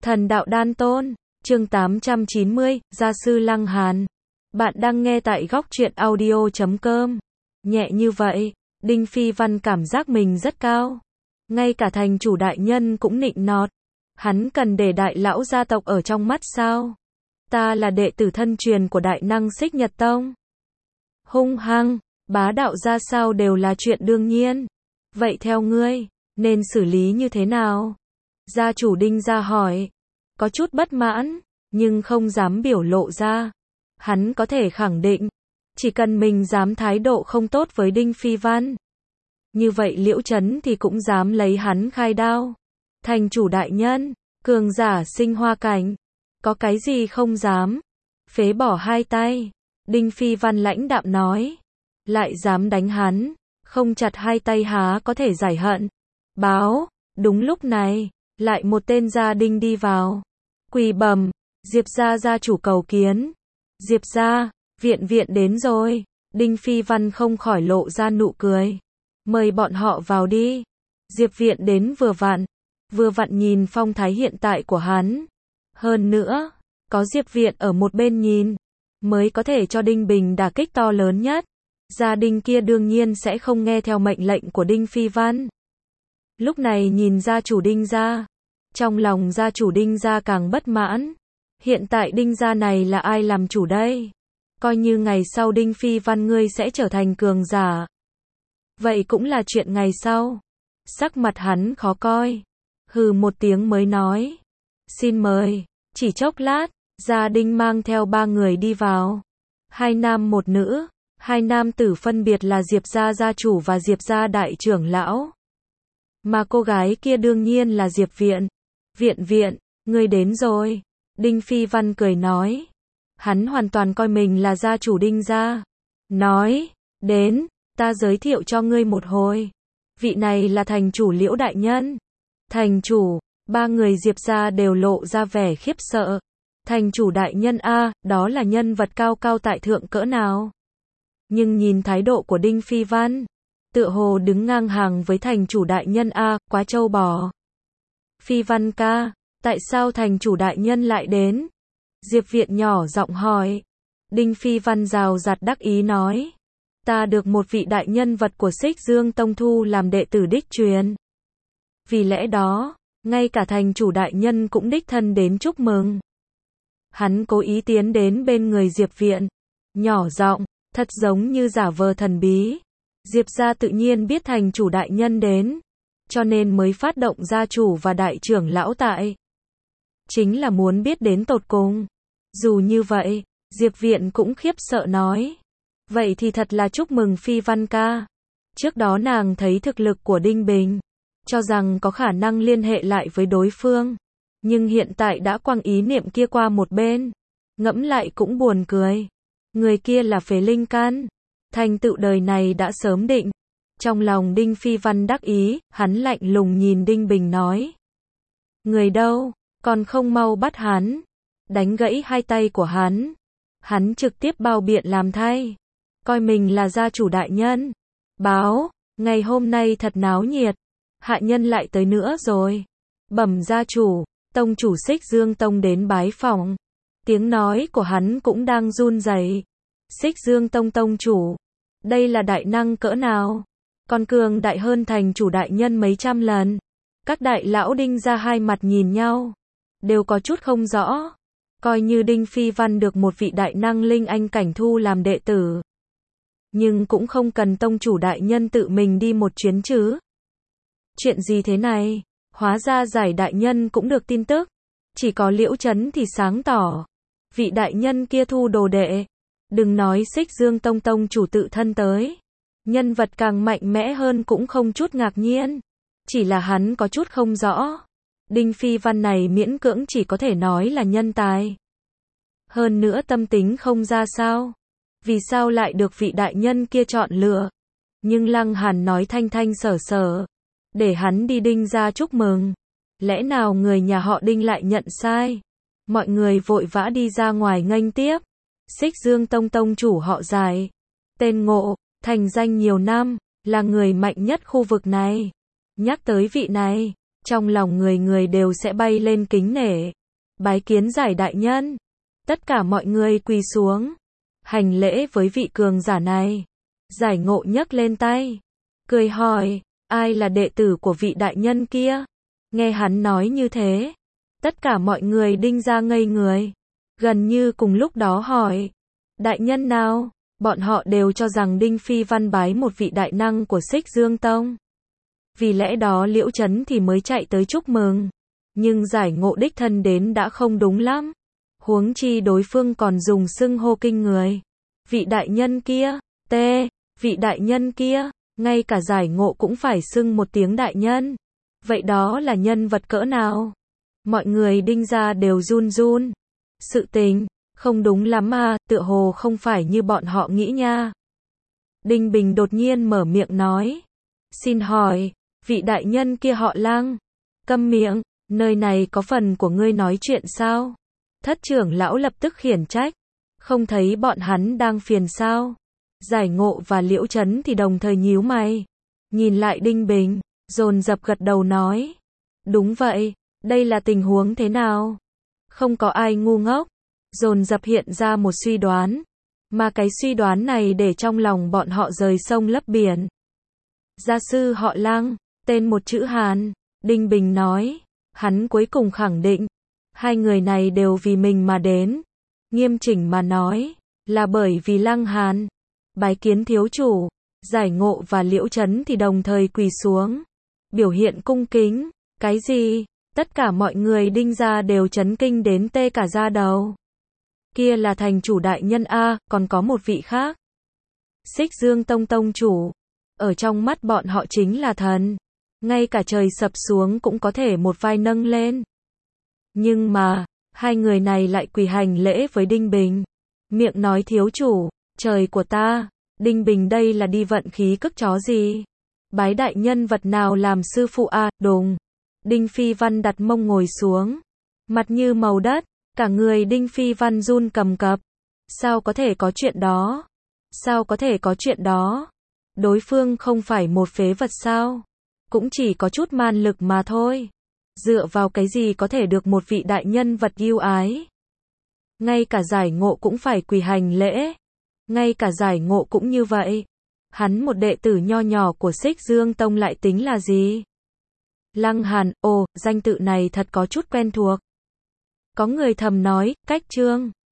Thần đạo đan tôn, chương 890, gia sư Lăng Hàn. Bạn đang nghe tại góc truyện audio.com. Nhẹ như vậy, Đinh Phi Văn cảm giác mình rất cao. Ngay cả thành chủ đại nhân cũng nịnh nọt. Hắn cần để đại lão gia tộc ở trong mắt sao? Ta là đệ tử thân truyền của đại năng Xích Nhật Tông. Hung hăng, bá đạo ra sao đều là chuyện đương nhiên. Vậy theo ngươi, nên xử lý như thế nào? Gia chủ Đinh gia hỏi. Có chút bất mãn, nhưng không dám biểu lộ ra. Hắn có thể khẳng định, chỉ cần mình dám thái độ không tốt với Đinh Phi Văn, như vậy Liễu Trấn thì cũng dám lấy hắn khai đao. Thành chủ đại nhân, cường giả sinh hoa cảnh, có cái gì không dám? Phế bỏ hai tay. Đinh Phi Văn lãnh đạm nói. Lại dám đánh hắn, không chặt hai tay há có thể giải hận. Báo, đúng lúc này, lại một tên gia đình đi vào. Quỳ bẩm, Diệp gia gia chủ cầu kiến. Diệp gia, viện đến rồi. Đinh Phi Văn không khỏi lộ ra nụ cười. Mời bọn họ vào đi. Diệp viện đến vừa vặn nhìn phong thái hiện tại của hắn. Hơn nữa, có Diệp viện ở một bên nhìn, mới có thể cho Đinh Bình đả kích to lớn nhất. Gia đình kia đương nhiên sẽ không nghe theo mệnh lệnh của Đinh Phi Văn. Lúc này nhìn gia chủ Đinh gia, trong lòng gia chủ Đinh gia càng bất mãn. Hiện tại Đinh gia này là ai làm chủ đây? Coi như ngày sau Đinh Phi Văn ngươi sẽ trở thành cường giả, vậy cũng là chuyện ngày sau. Sắc mặt hắn khó coi, hừ một tiếng mới nói. Xin mời. Chỉ chốc lát, gia Đinh mang theo ba người đi vào. Hai nam một nữ, hai nam tử phân biệt là Diệp gia gia chủ và Diệp gia đại trưởng lão. Mà cô gái kia đương nhiên là Diệp viện. Viện, ngươi đến rồi. Đinh Phi Văn cười nói. Hắn hoàn toàn coi mình là gia chủ Đinh gia. Nói, đến, ta giới thiệu cho ngươi một hồi. Vị này là thành chủ Liễu đại nhân. Thành chủ, ba người Diệp gia đều lộ ra vẻ khiếp sợ. Thành chủ đại nhân a, đó là nhân vật cao cao tại thượng cỡ nào? Nhưng nhìn thái độ của Đinh Phi Văn, tựa hồ đứng ngang hàng với thành chủ đại nhân a, quá trâu bò. Phi Văn ca, tại sao thành chủ đại nhân lại đến? Diệp viện nhỏ giọng hỏi. Đinh Phi Văn rào rạt đắc ý nói. Ta được một vị đại nhân vật của Xích Dương Tông thu làm đệ tử đích truyền. Vì lẽ đó, ngay cả thành chủ đại nhân cũng đích thân đến chúc mừng. Hắn cố ý tiến đến bên người Diệp viện, nhỏ giọng, thật giống như giả vờ thần bí. Diệp gia tự nhiên biết thành chủ đại nhân đến, cho nên mới phát động gia chủ và đại trưởng lão tại. Chính là muốn biết đến tột cùng. Dù như vậy, Diệp viện cũng khiếp sợ nói. Vậy thì thật là chúc mừng Phi Văn ca. Trước đó nàng thấy thực lực của Đinh Bình, cho rằng có khả năng liên hệ lại với đối phương. Nhưng hiện tại đã quăng ý niệm kia qua một bên. Ngẫm lại cũng buồn cười. Người kia là phế linh căn. Thành tựu đời này đã sớm định. Trong lòng Đinh Phi Văn đắc ý, hắn lạnh lùng nhìn Đinh Bình nói. Người đâu, còn không mau bắt hắn. Đánh gãy hai tay của hắn. Hắn trực tiếp bao biện làm thay. Coi mình là gia chủ đại nhân. Báo, ngày hôm nay thật náo nhiệt. Hạ nhân lại tới nữa rồi. Bẩm gia chủ, tông chủ Xích Dương Tông đến bái phỏng. Tiếng nói của hắn cũng đang run rẩy. Xích Dương Tông tông chủ, đây là đại năng cỡ nào? Còn cường đại hơn thành chủ đại nhân mấy trăm lần. Các đại lão Đinh gia hai mặt nhìn nhau, đều có chút không rõ. Coi như Đinh Phi Văn được một vị đại năng linh anh cảnh thu làm đệ tử, nhưng cũng không cần tông chủ đại nhân tự mình đi một chuyến chứ. Chuyện gì thế này? Hóa ra giải đại nhân cũng được tin tức. Chỉ có Liễu Trấn thì sáng tỏ. Vị đại nhân kia thu đồ đệ. Đừng nói Xích Dương Tông tông chủ tự thân tới. Nhân vật càng mạnh mẽ hơn cũng không chút ngạc nhiên. Chỉ là hắn có chút không rõ. Đinh Phi Văn này miễn cưỡng chỉ có thể nói là nhân tài. Hơn nữa tâm tính không ra sao. Vì sao lại được vị đại nhân kia chọn lựa? Nhưng Lăng Hàn nói thanh thanh sở sở. Để hắn đi Đinh ra chúc mừng. Lẽ nào người nhà họ Đinh lại nhận sai? Mọi người vội vã đi ra ngoài nghênh tiếp. Xích Dương Tông tông chủ họ Giải. Tên ngộ, thành danh nhiều năm, là người mạnh nhất khu vực này. Nhắc tới vị này, Trong lòng người người đều sẽ bay lên kính nể. Bái kiến giải đại nhân. Tất cả mọi người quỳ xuống. Hành lễ với vị cường giả này. Giải Ngộ nhấc lên tay. Cười hỏi, ai là đệ tử của vị đại nhân kia? Nghe hắn nói như thế. Tất cả mọi người đinh ra ngây người. Gần như cùng lúc đó hỏi. Đại nhân nào? Bọn họ đều cho rằng Đinh Phi Văn bái một vị đại năng của Xích Dương Tông. Vì lẽ đó Liễu Chấn thì mới chạy tới chúc mừng. Nhưng Giải Ngộ đích thân đến đã không đúng lắm. Huống chi đối phương còn dùng xưng hô kinh người. Vị đại nhân kia, vị đại nhân kia, ngay cả Giải Ngộ cũng phải xưng một tiếng đại nhân. Vậy đó là nhân vật cỡ nào? Mọi người đinh ra đều run run. Sự tình, không đúng lắm à, tựa hồ không phải như bọn họ nghĩ nha. Đinh Bình đột nhiên mở miệng nói. Xin hỏi, vị đại nhân kia họ Lăng. Câm miệng, nơi này có phần của ngươi nói chuyện sao? Thất trưởng lão lập tức khiển trách. Không thấy bọn hắn đang phiền sao? Giải Ngộ và Liễu Chấn thì đồng thời nhíu mày. Nhìn lại Đinh Bình, dồn dập gật đầu nói. Đúng vậy, đây là tình huống thế nào? Không có ai ngu ngốc. Dồn dập hiện ra một suy đoán. Mà cái suy đoán này để trong lòng bọn họ rời sông lấp biển. Gia sư họ Lăng, tên một chữ Hàn. Đinh Bình nói. Hắn cuối cùng khẳng định. Hai người này đều vì mình mà đến. Nghiêm chỉnh mà nói. Là bởi vì Lăng Hàn. Bái kiến thiếu chủ. Giải Ngộ và Liễu Chấn thì đồng thời quỳ xuống. Biểu hiện cung kính. Cái gì? Tất cả mọi người đinh ra đều chấn kinh đến tê cả da đầu. Kia là thành chủ đại nhân a, còn có một vị khác. Xích Dương Tông tông chủ. Ở trong mắt bọn họ chính là thần. Ngay cả trời sập xuống cũng có thể một vai nâng lên. Nhưng mà, hai người này lại quỳ hành lễ với Đinh Bình. Miệng nói thiếu chủ, trời của ta, Đinh Bình đây là đi vận khí cức chó gì? Bái đại nhân vật nào làm sư phụ a, đùng. Đinh Phi Văn đặt mông ngồi xuống. Mặt như màu đất, cả người Đinh Phi Văn run cầm cập. Sao có thể có chuyện đó? Sao có thể có chuyện đó? Đối phương không phải một phế vật sao? Cũng chỉ có chút man lực mà thôi. Dựa vào cái gì có thể được một vị đại nhân vật yêu ái? Ngay cả Giải Ngộ cũng phải quỳ hành lễ. Ngay cả Giải Ngộ cũng như vậy. Hắn một đệ tử nho nhỏ của Xích Dương Tông lại tính là gì? Lăng Hàn, ồ, danh tự này thật có chút quen thuộc. Có người thầm nói, cách Trương